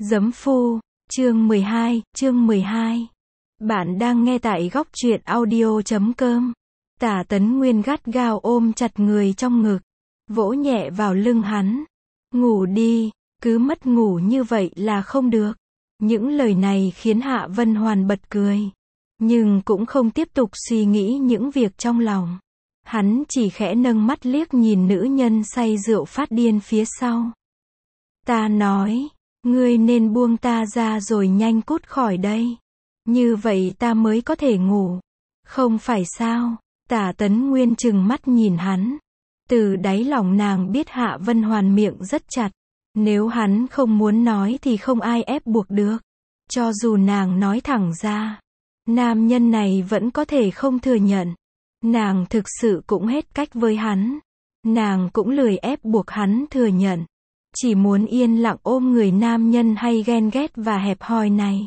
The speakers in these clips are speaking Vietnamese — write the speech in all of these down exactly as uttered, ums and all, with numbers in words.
Giấm phu, chương mười hai, chương mười hai. Bạn đang nghe tại góc truyện audio chấm com. Tả Tấn Nguyên gắt gao ôm chặt người trong ngực, vỗ nhẹ vào lưng hắn. Ngủ đi, cứ mất ngủ như vậy là không được. Những lời này khiến Hạ Vân Hoàn bật cười, nhưng cũng không tiếp tục suy nghĩ những việc trong lòng. Hắn chỉ khẽ nâng mắt liếc nhìn nữ nhân say rượu phát điên phía sau. Ta nói, ngươi nên buông ta ra rồi nhanh cút khỏi đây. Như vậy ta mới có thể ngủ. Không phải sao? Tả Tấn Nguyên trừng mắt nhìn hắn. Từ đáy lòng nàng biết Hạ Vân Hoàn miệng rất chặt. Nếu hắn không muốn nói thì không ai ép buộc được. Cho dù nàng nói thẳng ra, nam nhân này vẫn có thể không thừa nhận. Nàng thực sự cũng hết cách với hắn. Nàng cũng lười ép buộc hắn thừa nhận. Chỉ muốn yên lặng ôm người nam nhân hay ghen ghét và hẹp hòi này.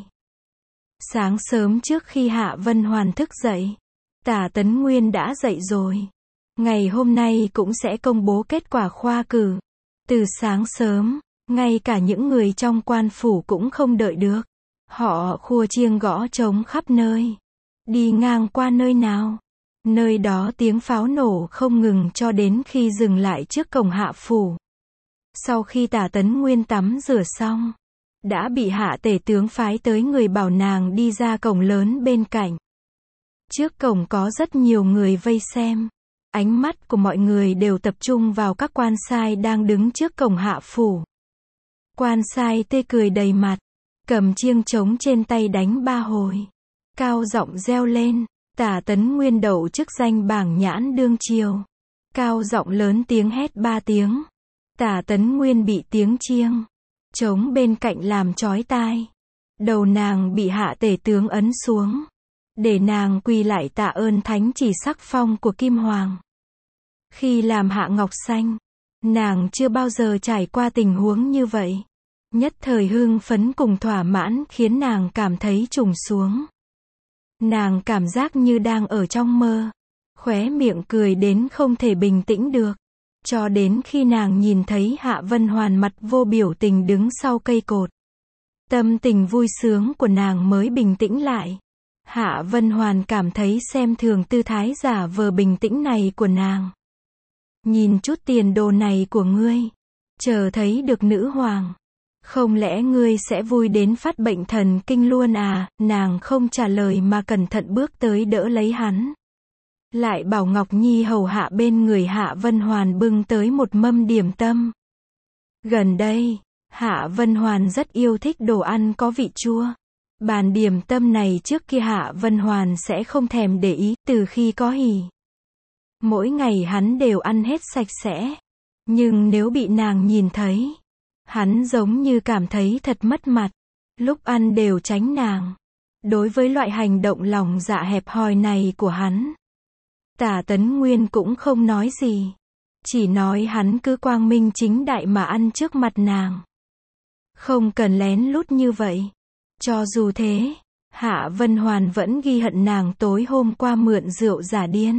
Sáng sớm trước khi Hạ Vân Hoàn thức dậy, Tả Tấn Nguyên đã dậy rồi. Ngày hôm nay cũng sẽ công bố kết quả khoa cử. Từ sáng sớm, ngay cả những người trong quan phủ cũng không đợi được. Họ khua chiêng gõ trống khắp nơi. Đi ngang qua nơi nào, nơi đó tiếng pháo nổ không ngừng cho đến khi dừng lại trước cổng Hạ phủ. Sau khi Tả Tấn Nguyên tắm rửa xong, đã bị Hạ tể tướng phái tới người bảo nàng đi ra cổng lớn bên cạnh. Trước cổng có rất nhiều người vây xem. Ánh mắt của mọi người đều tập trung vào các quan sai đang đứng trước cổng Hạ phủ. Quan sai tươi cười đầy mặt, cầm chiêng trống trên tay đánh ba hồi, cao giọng reo lên, Tả Tấn Nguyên đậu chức danh bảng nhãn đương triều. Cao giọng lớn tiếng hét ba tiếng. Tả Tấn Nguyên bị tiếng chiêng trống bên cạnh làm chói tai. Đầu nàng bị Hạ tể tướng ấn xuống, để nàng quỳ lại tạ ơn thánh chỉ sắc phong của Kim Hoàng. Khi làm Hạ Ngọc Xanh, nàng chưa bao giờ trải qua tình huống như vậy. Nhất thời hưng phấn cùng thỏa mãn khiến nàng cảm thấy trùng xuống. Nàng cảm giác như đang ở trong mơ, khóe miệng cười đến không thể bình tĩnh được. Cho đến khi nàng nhìn thấy Hạ Vân Hoàn mặt vô biểu tình đứng sau cây cột, tâm tình vui sướng của nàng mới bình tĩnh lại. Hạ Vân Hoàn cảm thấy xem thường tư thái giả vờ bình tĩnh này của nàng. Nhìn chút tiền đồ này của ngươi, chờ thấy được nữ hoàng, không lẽ ngươi sẽ vui đến phát bệnh thần kinh luôn à? Nàng không trả lời mà cẩn thận bước tới đỡ lấy hắn. Lại bảo Ngọc Nhi hầu hạ bên người Hạ Vân Hoàn bưng tới một mâm điểm tâm. Gần đây, Hạ Vân Hoàn rất yêu thích đồ ăn có vị chua. Bàn điểm tâm này trước kia Hạ Vân Hoàn sẽ không thèm để ý, từ khi có Hỉ. Mỗi ngày hắn đều ăn hết sạch sẽ. Nhưng nếu bị nàng nhìn thấy, hắn giống như cảm thấy thật mất mặt. Lúc ăn đều tránh nàng. Đối với loại hành động lòng dạ hẹp hòi này của hắn, Tả Tấn Nguyên cũng không nói gì. Chỉ nói hắn cứ quang minh chính đại mà ăn trước mặt nàng. Không cần lén lút như vậy. Cho dù thế, Hạ Vân Hoàn vẫn ghi hận nàng tối hôm qua mượn rượu giả điên.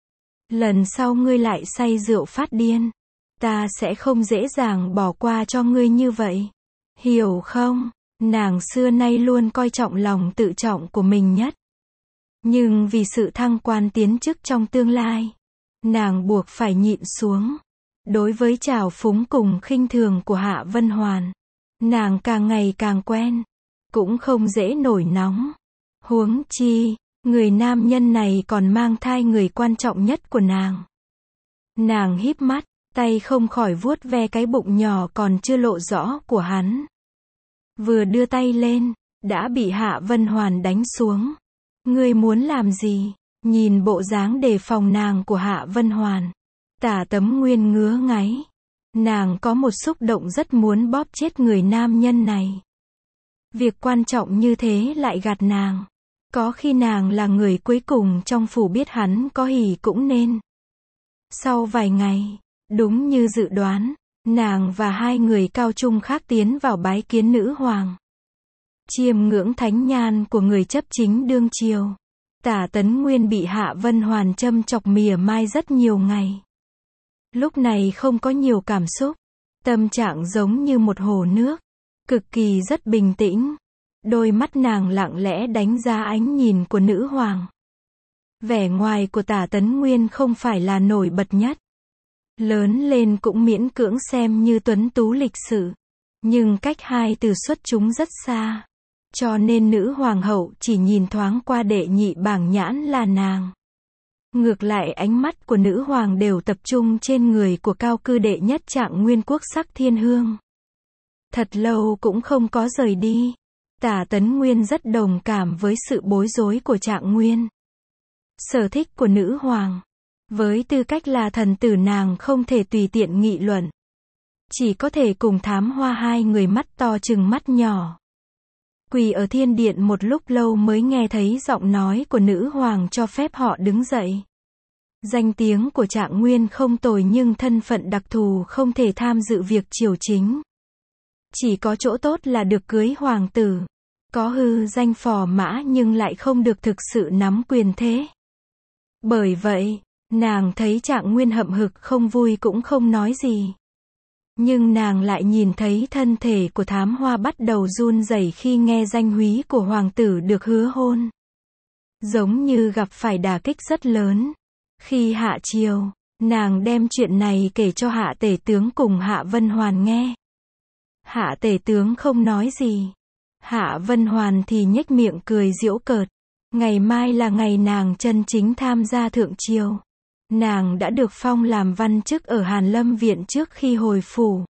Lần sau ngươi lại say rượu phát điên, ta sẽ không dễ dàng bỏ qua cho ngươi như vậy. Hiểu không? Nàng xưa nay luôn coi trọng lòng tự trọng của mình nhất. Nhưng vì sự thăng quan tiến chức trong tương lai, nàng buộc phải nhịn xuống. Đối với trào phúng cùng khinh thường của Hạ Vân Hoàn, nàng càng ngày càng quen, cũng không dễ nổi nóng. Huống chi, người nam nhân này còn mang thai người quan trọng nhất của nàng. Nàng híp mắt, tay không khỏi vuốt ve cái bụng nhỏ còn chưa lộ rõ của hắn. Vừa đưa tay lên, đã bị Hạ Vân Hoàn đánh xuống. Ngươi muốn làm gì? Nhìn bộ dáng đề phòng nàng của Hạ Vân Hoàn, Tả Tấn Nguyên ngứa ngáy. Nàng có một xúc động rất muốn bóp chết người nam nhân này. Việc quan trọng như thế lại gạt nàng. Có khi nàng là người cuối cùng trong phủ biết hắn có Hỉ cũng nên. Sau vài ngày, đúng như dự đoán, nàng và hai người cao trung khác tiến vào bái kiến nữ hoàng. Chiêm ngưỡng thánh nhan của người chấp chính đương triều. Tả Tấn Nguyên bị Hạ Vân Hoàn châm chọc mỉa mai rất nhiều ngày. Lúc này không có nhiều cảm xúc. Tâm trạng giống như một hồ nước. cực kỳ rất bình tĩnh. Đôi mắt nàng lặng lẽ đánh giá ánh nhìn của nữ hoàng. Vẻ ngoài của Tả Tấn Nguyên không phải là nổi bật nhất. Lớn lên cũng miễn cưỡng xem như tuấn tú lịch sự. Nhưng cách hai từ xuất chúng rất xa. Cho nên nữ hoàng hậu chỉ nhìn thoáng qua đệ nhị bảng nhãn là nàng. Ngược lại ánh mắt của nữ hoàng đều tập trung trên người của cao cư đệ nhất Trạng Nguyên quốc sắc thiên hương. Thật lâu cũng không có rời đi. Tả Tấn Nguyên rất đồng cảm với sự bối rối của Trạng Nguyên. Sở thích của nữ hoàng. Với tư cách là thần tử nàng không thể tùy tiện nghị luận. Chỉ có thể cùng Thám Hoa hai người mắt to chừng mắt nhỏ. Quỳ ở thiên điện một lúc lâu mới nghe thấy giọng nói của nữ hoàng cho phép họ đứng dậy. Danh tiếng của Trạng Nguyên không tồi nhưng thân phận đặc thù không thể tham dự việc triều chính. Chỉ có chỗ tốt là được cưới hoàng tử. Có hư danh phò mã nhưng lại không được thực sự nắm quyền thế. Bởi vậy, nàng thấy Trạng Nguyên hậm hực không vui cũng không nói gì. Nhưng nàng lại nhìn thấy thân thể của Thám Hoa bắt đầu run rẩy khi nghe danh húy của hoàng tử được hứa hôn. Giống như gặp phải đả kích rất lớn. Khi hạ triều, nàng đem chuyện này kể cho Hạ Tể tướng cùng Hạ Vân Hoàn nghe. Hạ Tể tướng không nói gì. Hạ Vân Hoàn thì nhếch miệng cười giễu cợt. Ngày mai là ngày nàng chân chính tham gia thượng triều. Nàng đã được phong làm văn chức ở Hàn Lâm Viện trước khi hồi phủ.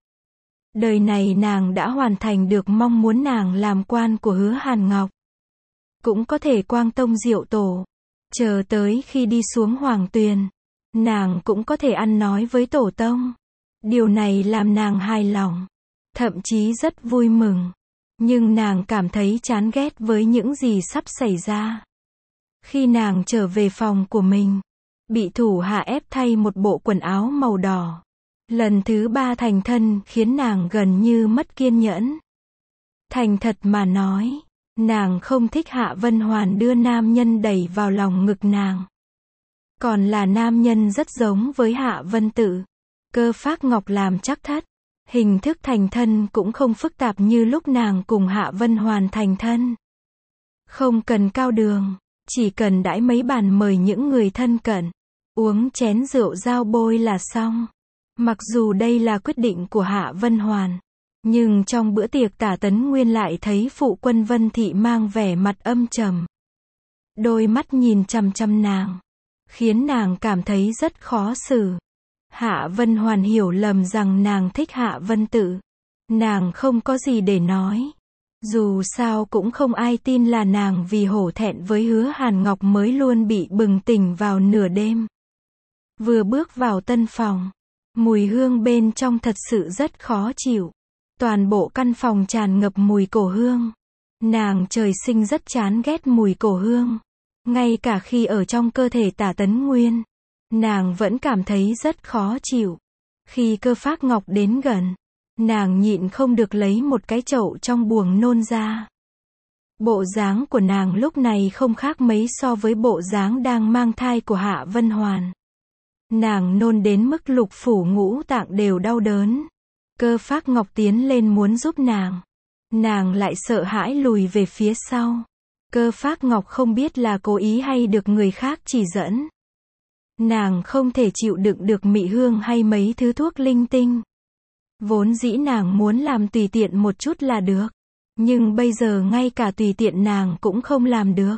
Đời này nàng đã hoàn thành được mong muốn nàng làm quan của Hứa Hàn Ngọc. Cũng có thể quang tông diệu tổ. Chờ tới khi đi xuống hoàng tuyền, nàng cũng có thể ăn nói với tổ tông. Điều này làm nàng hài lòng. Thậm chí rất vui mừng. Nhưng nàng cảm thấy chán ghét với những gì sắp xảy ra. Khi nàng trở về phòng của mình, bị thủ hạ ép thay một bộ quần áo màu đỏ. Lần thứ ba thành thân khiến nàng gần như mất kiên nhẫn. Thành thật mà nói, nàng không thích Hạ Vân Hoàn đưa nam nhân đẩy vào lòng ngực nàng. Còn là nam nhân rất giống với Hạ Vân Tự. Cơ Phác Ngọc làm chắc thất. Hình thức thành thân cũng không phức tạp như lúc nàng cùng Hạ Vân Hoàn thành thân. Không cần cao đường, chỉ cần đãi mấy bàn mời những người thân cận. Uống chén rượu giao bôi là xong. Mặc dù đây là quyết định của Hạ Vân Hoàn. Nhưng trong bữa tiệc Tả Tấn Nguyên lại thấy phụ quân Vân Thị mang vẻ mặt âm trầm. Đôi mắt nhìn chằm chằm nàng. Khiến nàng cảm thấy rất khó xử. Hạ Vân Hoàn hiểu lầm rằng nàng thích Hạ Vân Tự. Nàng không có gì để nói. Dù sao cũng không ai tin là nàng vì hổ thẹn với Hứa Hàn Ngọc mới luôn bị bừng tỉnh vào nửa đêm. Vừa bước vào tân phòng, mùi hương bên trong thật sự rất khó chịu. Toàn bộ căn phòng tràn ngập mùi cổ hương. Nàng trời sinh rất chán ghét mùi cổ hương. Ngay cả khi ở trong cơ thể Tả Tấn Nguyên, nàng vẫn cảm thấy rất khó chịu. Khi Cơ Phác Ngọc đến gần, nàng nhịn không được lấy một cái chậu trong buồng nôn ra. Bộ dáng của nàng lúc này không khác mấy so với bộ dáng đang mang thai của Hạ Vân Hoàn. Nàng nôn đến mức lục phủ ngũ tạng đều đau đớn. Cơ Phác Ngọc tiến lên muốn giúp nàng. Nàng lại sợ hãi lùi về phía sau. Cơ Phác Ngọc không biết là cố ý hay được người khác chỉ dẫn. Nàng không thể chịu đựng được mị hương hay mấy thứ thuốc linh tinh. Vốn dĩ nàng muốn làm tùy tiện một chút là được. Nhưng bây giờ ngay cả tùy tiện nàng cũng không làm được.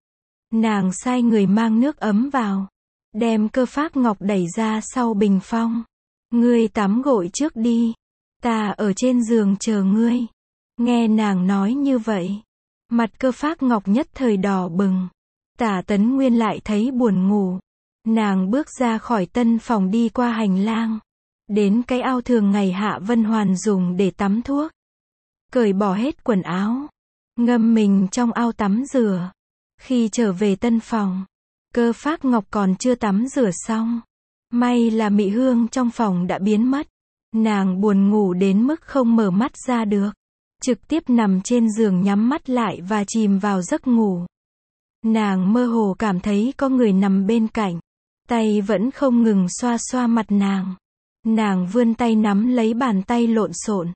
Nàng sai người mang nước ấm vào. Đem Cơ Phác Ngọc đẩy ra sau bình phong. Ngươi tắm gội trước đi. Ta ở trên giường chờ ngươi. Nghe nàng nói như vậy. Mặt Cơ Phác Ngọc nhất thời đỏ bừng. Tả Tấn Nguyên lại thấy buồn ngủ. Nàng bước ra khỏi tân phòng đi qua hành lang. Đến cái ao thường ngày Hạ Vân Hoàn dùng để tắm thuốc. Cởi bỏ hết quần áo. Ngâm mình trong ao tắm rửa. Khi trở về tân phòng, Cơ Phác Ngọc còn chưa tắm rửa xong. May là mị hương trong phòng đã biến mất. Nàng buồn ngủ đến mức không mở mắt ra được. Trực tiếp nằm trên giường nhắm mắt lại và chìm vào giấc ngủ. Nàng mơ hồ cảm thấy có người nằm bên cạnh. Tay vẫn không ngừng xoa xoa mặt nàng. Nàng vươn tay nắm lấy bàn tay lộn xộn.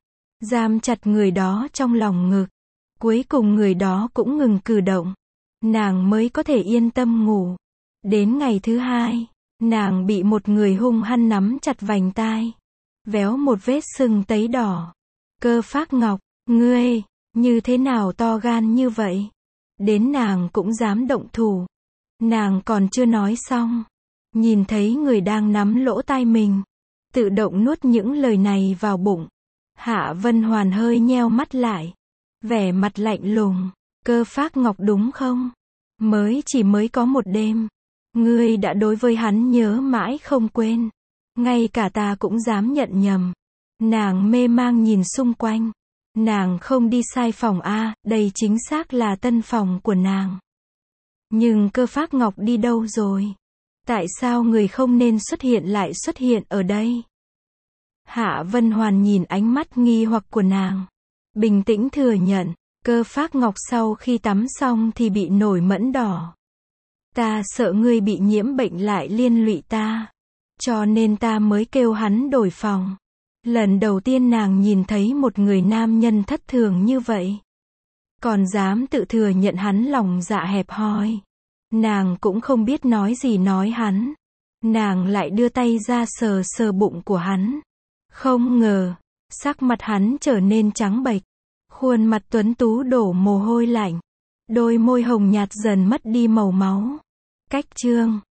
giam chặt người đó trong lòng ngực. Cuối cùng người đó cũng ngừng cử động. Nàng mới có thể yên tâm ngủ. Đến ngày thứ hai, nàng bị một người hung hăng nắm chặt vành tai. Véo một vết sưng tấy đỏ. Cơ Phác Ngọc, ngươi, như thế nào to gan như vậy? Đến nàng cũng dám động thủ. Nàng còn chưa nói xong. Nhìn thấy người đang nắm lỗ tai mình. Tự động nuốt những lời này vào bụng. Hạ Vân Hoàn hơi nheo mắt lại. Vẻ mặt lạnh lùng. Cơ Phác Ngọc đúng không? Mới chỉ mới có một đêm. Ngươi đã đối với hắn nhớ mãi không quên. Ngay cả ta cũng dám nhận nhầm. Nàng mê mang nhìn xung quanh. Nàng không đi sai phòng A, đây chính xác là tân phòng của nàng. Nhưng Cơ Phác Ngọc đi đâu rồi? Tại sao người không nên xuất hiện lại xuất hiện ở đây? Hạ Vân Hoàn nhìn ánh mắt nghi hoặc của nàng. Bình tĩnh thừa nhận, Cơ Phác Ngọc sau khi tắm xong thì bị nổi mẫn đỏ. Ta sợ ngươi bị nhiễm bệnh lại liên lụy ta. Cho nên ta mới kêu hắn đổi phòng. Lần đầu tiên nàng nhìn thấy một người nam nhân thất thường như vậy. Còn dám tự thừa nhận hắn lòng dạ hẹp hòi. Nàng cũng không biết nói gì nói hắn. Nàng lại đưa tay ra sờ sờ bụng của hắn. Không ngờ, sắc mặt hắn trở nên trắng bệch. Khuôn mặt tuấn tú đổ mồ hôi lạnh. Đôi môi hồng nhạt dần mất đi màu máu. Cách chương